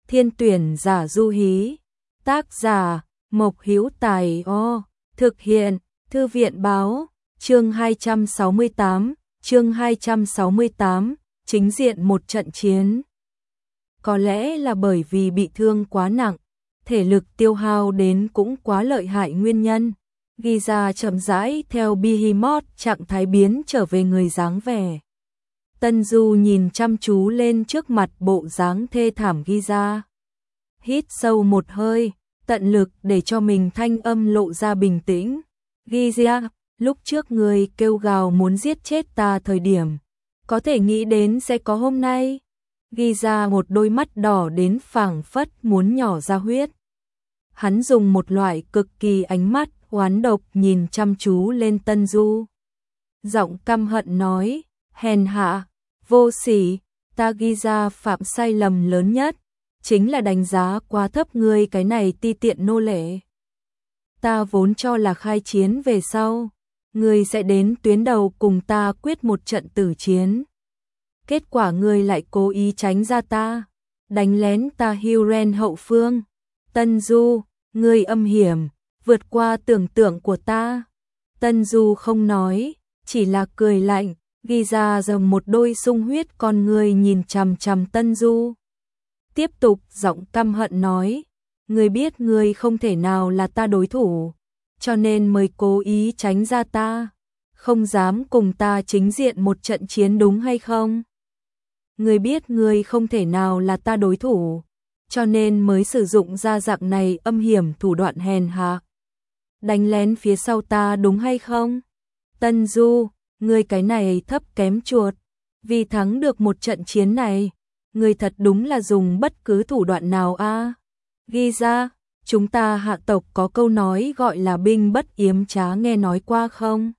Thiên tuyển giả du hí. Tác giả Mộc Hữu Tài. Thực hiện Thư viện báo. Chương 268, chính diện một trận chiến. Có lẽ là bởi vì bị thương quá nặng, thể lực tiêu hao đến cũng quá lợi hại nguyên nhân, Giza chậm rãi theo Behemoth trạng thái biến trở về người dáng vẻ. Tân Du nhìn chăm chú lên trước mặt bộ dáng thê thảm Giza. Hít sâu một hơi, tận lực để cho mình thanh âm lộ ra bình tĩnh. Giza, lúc trước người kêu gào muốn giết chết ta thời điểm, có thể nghĩ đến sẽ có hôm nay. Giza một đôi mắt đỏ đến phảng phất muốn nhỏ ra huyết. Hắn dùng một loại cực kỳ ánh mắt oán độc nhìn chăm chú lên Tân Du. Giọng căm hận nói, hèn hạ, vô sỉ, ta Giza phạm sai lầm lớn nhất, chính là đánh giá quá thấp ngươi cái này ti tiện nô lệ. Ta vốn cho là khai chiến về sau, ngươi sẽ đến tuyến đầu cùng ta quyết một trận tử chiến. Kết quả ngươi lại cố ý tránh ra ta, đánh lén ta Huren hậu phương. Tân Du, ngươi âm hiểm, vượt qua tưởng tượng của ta. Tân Du không nói, chỉ là cười lạnh, ghi ra dầm một đôi sung huyết con ngươi nhìn chằm chằm Tân Du. Tiếp tục giọng căm hận nói, ngươi biết ngươi không thể nào là ta đối thủ, cho nên mới cố ý tránh ra ta, không dám cùng ta chính diện một trận chiến đúng hay không? Ngươi biết ngươi không thể nào là ta đối thủ, cho nên mới sử dụng ra dạng này âm hiểm thủ đoạn hèn hạ, đánh lén phía sau ta đúng hay không? Tân Du, ngươi cái này thấp kém chuột, vì thắng được một trận chiến này, ngươi thật đúng là dùng bất cứ thủ đoạn nào a. Ghi ra, chúng ta hạ tộc có câu nói gọi là binh bất yếm trá nghe nói qua không?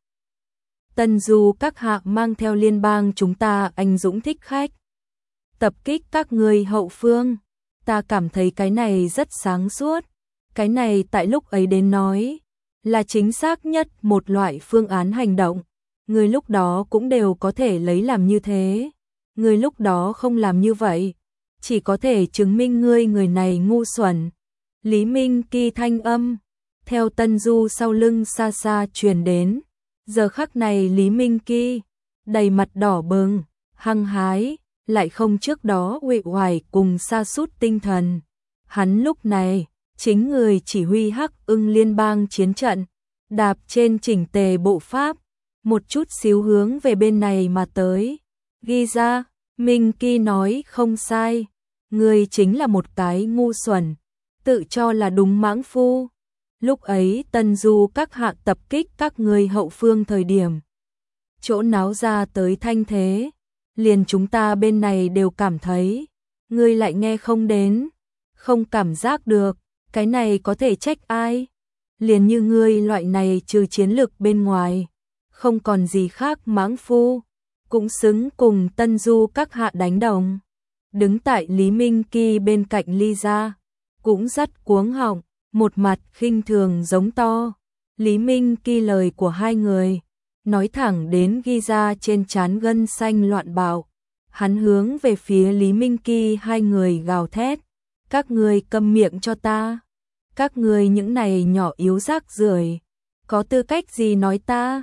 Tân Du các hạ mang theo liên bang chúng ta anh dũng thích khách, tập kích các ngươi hậu phương, ta cảm thấy cái này rất sáng suốt, cái này tại lúc ấy đến nói là chính xác nhất một loại phương án hành động, ngươi lúc đó cũng đều có thể lấy làm như thế, ngươi lúc đó không làm như vậy, chỉ có thể chứng minh ngươi người này ngu xuẩn. Lý Minh Kỳ thanh âm theo Tân Du sau lưng xa xa truyền đến, giờ khắc này Lý Minh Kỳ đầy mặt đỏ bừng, hăng hái, lại không trước đó uể oải cùng sa sút tinh thần. Hắn lúc này chính người chỉ huy Hắc Ưng liên bang chiến trận, đạp trên chỉnh tề bộ pháp, một chút xíu hướng về bên này mà tới. Ghi ra, Minh Kỳ nói không sai, người chính là một cái ngu xuẩn, tự cho là đúng mãng phu. Lúc ấy Tân Du các hạ tập kích các người hậu phương thời điểm, chỗ náo ra tới thanh thế, liền chúng ta bên này đều cảm thấy, ngươi lại nghe không đến, không cảm giác được, cái này có thể trách ai? Liền như ngươi loại này trừ chiến lực bên ngoài, không còn gì khác mãng phu, cũng xứng cùng Tân Du các hạ đánh đồng. Đứng tại Lý Minh Kỳ bên cạnh Ly Gia, cũng rất cuống họng, một mặt khinh thường giống to. Lý Minh Kỳ lời của hai người nói thẳng đến ghi ra trên trán gân xanh loạn bạo. Hắn hướng về phía Lý Minh Kỳ hai người gào thét, các người câm miệng cho ta, các người những này nhỏ yếu rác rưởi, có tư cách gì nói ta?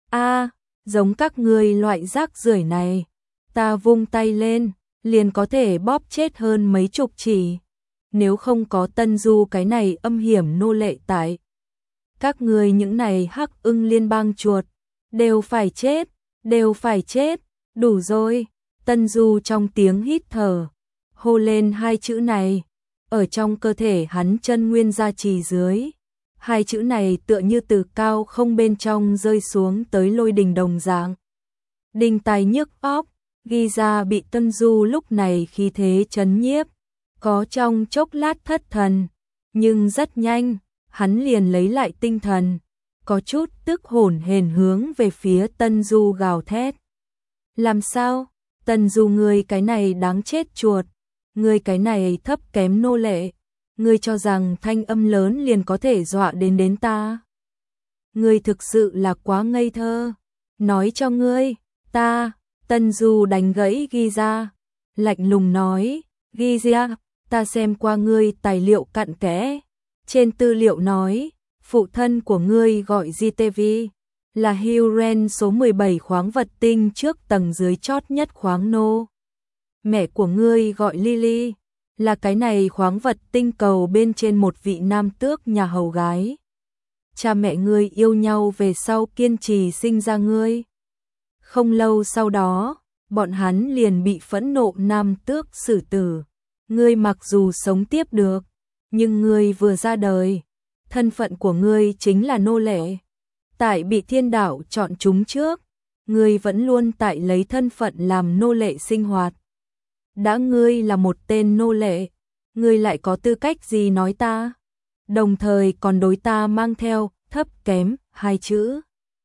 Giống các người loại rác rưởi này, ta vung tay lên, liền có thể bóp chết hơn mấy chục chỉ. Nếu không có Tân Du cái này âm hiểm nô lệ tại, các người những này Hắc Ưng liên bang chuột, đều phải chết, đều phải chết, đủ rồi. Tân Du trong tiếng hít thở, hô lên hai chữ này, ở trong cơ thể hắn chân nguyên gia trì dưới. Hai chữ này tựa như từ cao không bên trong rơi xuống tới lôi đình đồng dạng. Đinh tai nhức óc, ghi ra bị Tân Du lúc này khí thế chấn nhiếp, có trong chốc lát thất thần, nhưng rất nhanh, hắn liền lấy lại tinh thần, có chút tức hổn hển hướng về phía Tân Du gào thét. Làm sao? Tân Du ngươi cái này đáng chết chuột, ngươi cái này thấp kém nô lệ, ngươi cho rằng thanh âm lớn liền có thể dọa đến ta. Ngươi thực sự là quá ngây thơ, nói cho ngươi, ta, Tân Du đánh gãy ghi ra, lạnh lùng nói, ghi ra, ta xem qua ngươi tài liệu cặn kẽ. Trên tư liệu nói, phụ thân của ngươi gọi GTV, là Huren số 17 khoáng vật tinh trước tầng dưới chót nhất khoáng nô. Mẹ của ngươi gọi Lily, là cái này khoáng vật tinh cầu bên trên một vị nam tước nhà hầu gái. Cha mẹ ngươi yêu nhau về sau kiên trì sinh ra ngươi. Không lâu sau đó, bọn hắn liền bị phẫn nộ nam tước xử tử. Ngươi mặc dù sống tiếp được, nhưng ngươi vừa ra đời, thân phận của ngươi chính là nô lệ. Tại bị thiên đạo chọn chúng trước, ngươi vẫn luôn tại lấy thân phận làm nô lệ sinh hoạt. Đã ngươi là một tên nô lệ, ngươi lại có tư cách gì nói ta? Đồng thời còn đối ta mang theo thấp kém hai chữ.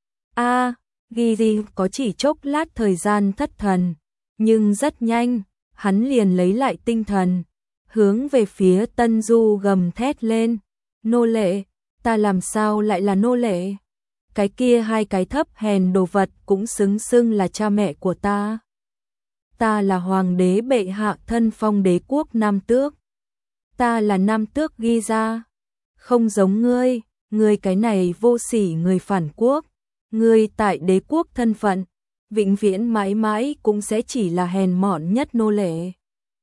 Gigi có chỉ chốc lát thời gian thất thần, nhưng rất nhanh, hắn liền lấy lại tinh thần, hướng về phía Tân Du gầm thét lên, nô lệ, ta làm sao lại là nô lệ? Cái kia hai cái thấp hèn đồ vật cũng xứng là cha mẹ của ta. Ta là hoàng đế bệ hạ thân phong đế quốc nam tước. Ta là nam tước Giza. Không giống ngươi, ngươi cái này vô sỉ người phản quốc. Ngươi tại đế quốc thân phận, vĩnh viễn mãi mãi cũng sẽ chỉ là hèn mọn nhất nô lệ.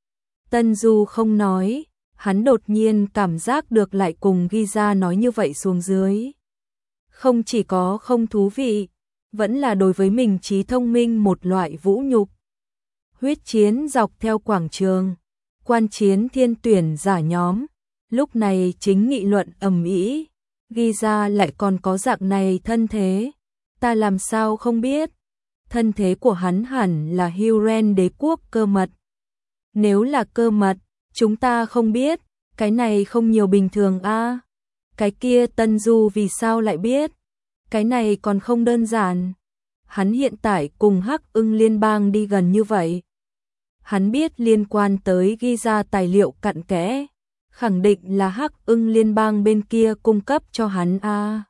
Tân Du không nói, hắn đột nhiên cảm giác được lại cùng Giza nói như vậy xuống dưới. Không chỉ có không thú vị, vẫn là đối với mình trí thông minh một loại vũ nhục. Huyết chiến dọc theo quảng trường, quan chiến thiên tuyển giả nhóm, lúc này chính nghị luận ầm ĩ, Giza lại còn có dạng này thân thế, ta làm sao không biết, thân thế của hắn hẳn là Huren đế quốc cơ mật. Nếu là cơ mật, chúng ta không biết, cái này không nhiều bình thường a. Cái kia Tân Du vì sao lại biết? Cái này còn không đơn giản. Hắn hiện tại cùng Hắc Ưng liên bang đi gần như vậy. Hắn biết liên quan tới ghi ra tài liệu cặn kẽ, khẳng định là Hắc Ưng liên bang bên kia cung cấp cho hắn a.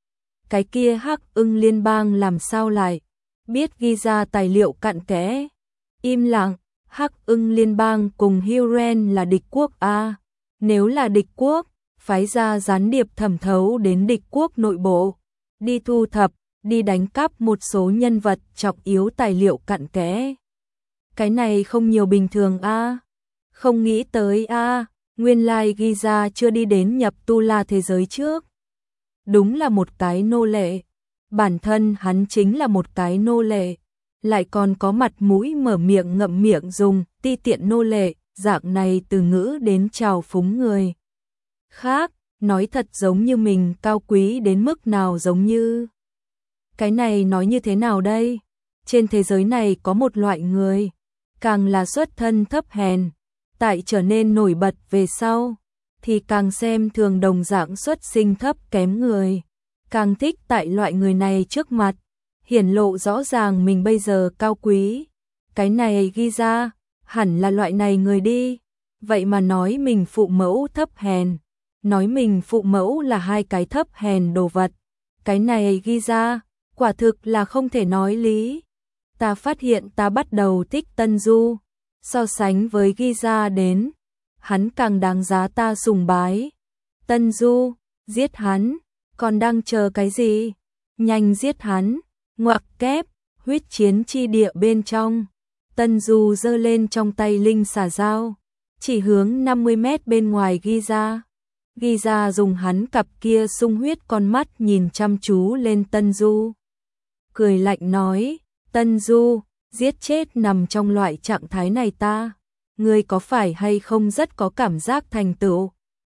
Cái kia Hắc Ưng liên bang làm sao lại biết ghi ra tài liệu cặn kẽ? Im lặng, Hắc Ưng liên bang cùng Huren là địch quốc a. Nếu là địch quốc, phái ra gián điệp thẩm thấu đến địch quốc nội bộ, đi thu thập, đi đánh cắp một số nhân vật trọng yếu tài liệu cặn kẽ. Cái này không nhiều bình thường a. Không nghĩ tới a, nguyên lai Giza chưa đi đến nhập tu la thế giới trước. Đúng là một cái nô lệ. Bản thân hắn chính là một cái nô lệ, lại còn có mặt mũi mở miệng ngậm miệng dùng ti tiện nô lệ, dạng này từ ngữ đến trào phúng người khác, nói thật giống như mình cao quý đến mức nào giống như. Cái này nói như thế nào đây? Trên thế giới này có một loại người, càng là xuất thân thấp hèn, tại trở nên nổi bật về sau, thì càng xem thường đồng dạng xuất sinh thấp kém người, càng thích tại loại người này trước mặt, hiển lộ rõ ràng mình bây giờ cao quý. Cái này ghi ra, hẳn là loại này người đi, vậy mà nói mình phụ mẫu thấp hèn, nói mình phụ mẫu là hai cái thấp hèn đồ vật. Cái này ghi ra, quả thực là không thể nói lý. Ta phát hiện ta bắt đầu thích Tân Du, so sánh với ghi ra đến, hắn càng đáng giá ta sùng bái. Tân Du, giết hắn, còn đang chờ cái gì? Nhanh giết hắn, ngoặc kép, huyết chiến chi địa bên trong. Tân Du giơ lên trong tay linh xà dao, chỉ hướng 50 mét bên ngoài ghi ra. Ghi ra dùng hắn cặp kia sung huyết con mắt nhìn chăm chú lên Tân Du. Cười lạnh nói, Tân Du, giết chết nằm trong loại trạng thái này ta. Ngươi có phải hay không rất có cảm giác thành tựu?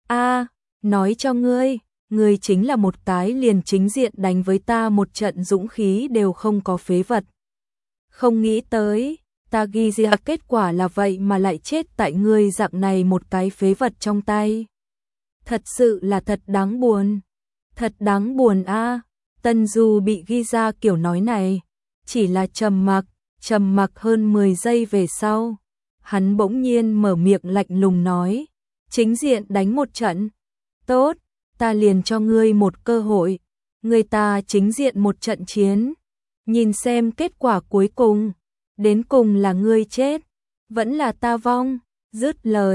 Nói cho ngươi, ngươi chính là một cái liền chính diện đánh với ta một trận dũng khí đều không có phế vật. Không nghĩ tới, ta ghi ra kết quả là vậy mà lại chết tại ngươi dạng này một cái phế vật trong tay. Thật sự là thật đáng buồn. Thật đáng buồn a. Tân Du bị ghi ra kiểu nói này, chỉ là trầm mặc hơn 10 giây về sau. Hắn bỗng nhiên mở miệng lạnh lùng nói, chính diện đánh một trận. Tốt, ta liền cho ngươi một cơ hội. Người ta chính diện một trận chiến. Nhìn xem kết quả cuối cùng. Đến cùng là ngươi chết, vẫn là ta vong. Dứt lời,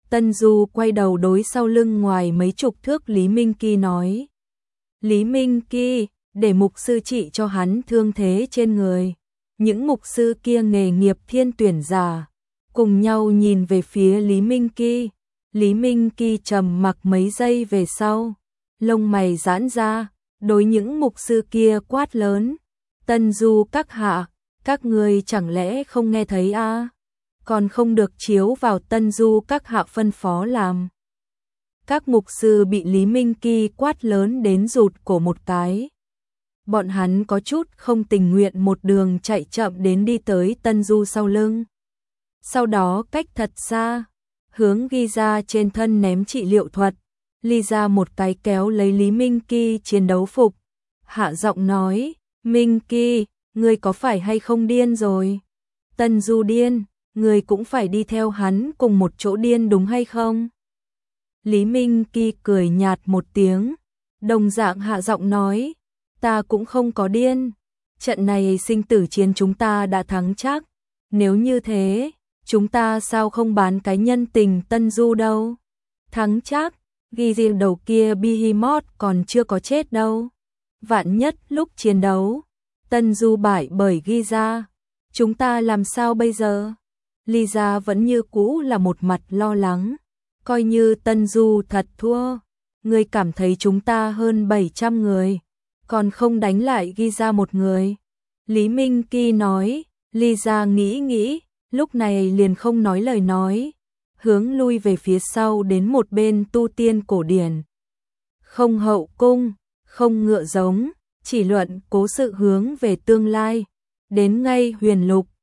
Tân Du quay đầu đối sau lưng ngoài mấy chục thước Lý Minh Kỳ nói. Lý Minh Kỳ, để mục sư trị cho hắn thương thế trên người. Những mục sư kia nghề nghiệp thiên tuyển giả, cùng nhau nhìn về phía Lý Minh Kỳ. Lý Minh Kỳ trầm mặc mấy giây về sau, lông mày giãn ra, đối những mục sư kia quát lớn. Tân Du các hạ, các ngươi chẳng lẽ không nghe thấy à? Còn không được chiếu vào Tân Du các hạ phân phó làm. Các mục sư bị Lý Minh Kỳ quát lớn đến rụt cổ một cái. Bọn hắn có chút không tình nguyện một đường chạy chậm đến đi tới Tân Du sau lưng. Sau đó cách thật xa, hướng ghi ra trên thân ném trị liệu thuật, ly ra một cái kéo lấy Lý Minh Kỳ chiến đấu phục. Hạ giọng nói, Minh Kỳ, ngươi có phải hay không điên rồi? Tân Du điên, ngươi cũng phải đi theo hắn cùng một chỗ điên đúng hay không? Lý Minh Kỳ cười nhạt một tiếng, đồng dạng hạ giọng nói, ta cũng không có điên, trận này sinh tử chiến chúng ta đã thắng chắc, nếu như thế, chúng ta sao không bán cái nhân tình Tân Du đâu? Thắng chắc, ghi riêng đầu kia Behemoth còn chưa có chết đâu. Vạn nhất lúc chiến đấu, Tân Du bại bởi ghi ra, chúng ta làm sao bây giờ? Lisa vẫn như cũ là một mặt lo lắng, coi như Tân Du thật thua, ngươi cảm thấy chúng ta hơn 700 người, còn không đánh lại ghi ra một người. Lý Minh Kỳ nói, Lisa nghĩ nghĩ, lúc này liền không nói lời nói, hướng lui về phía sau đến một bên tu tiên cổ điển. Không hậu cung, không ngựa giống, chỉ luận cố sự hướng về tương lai, đến ngay huyền lục,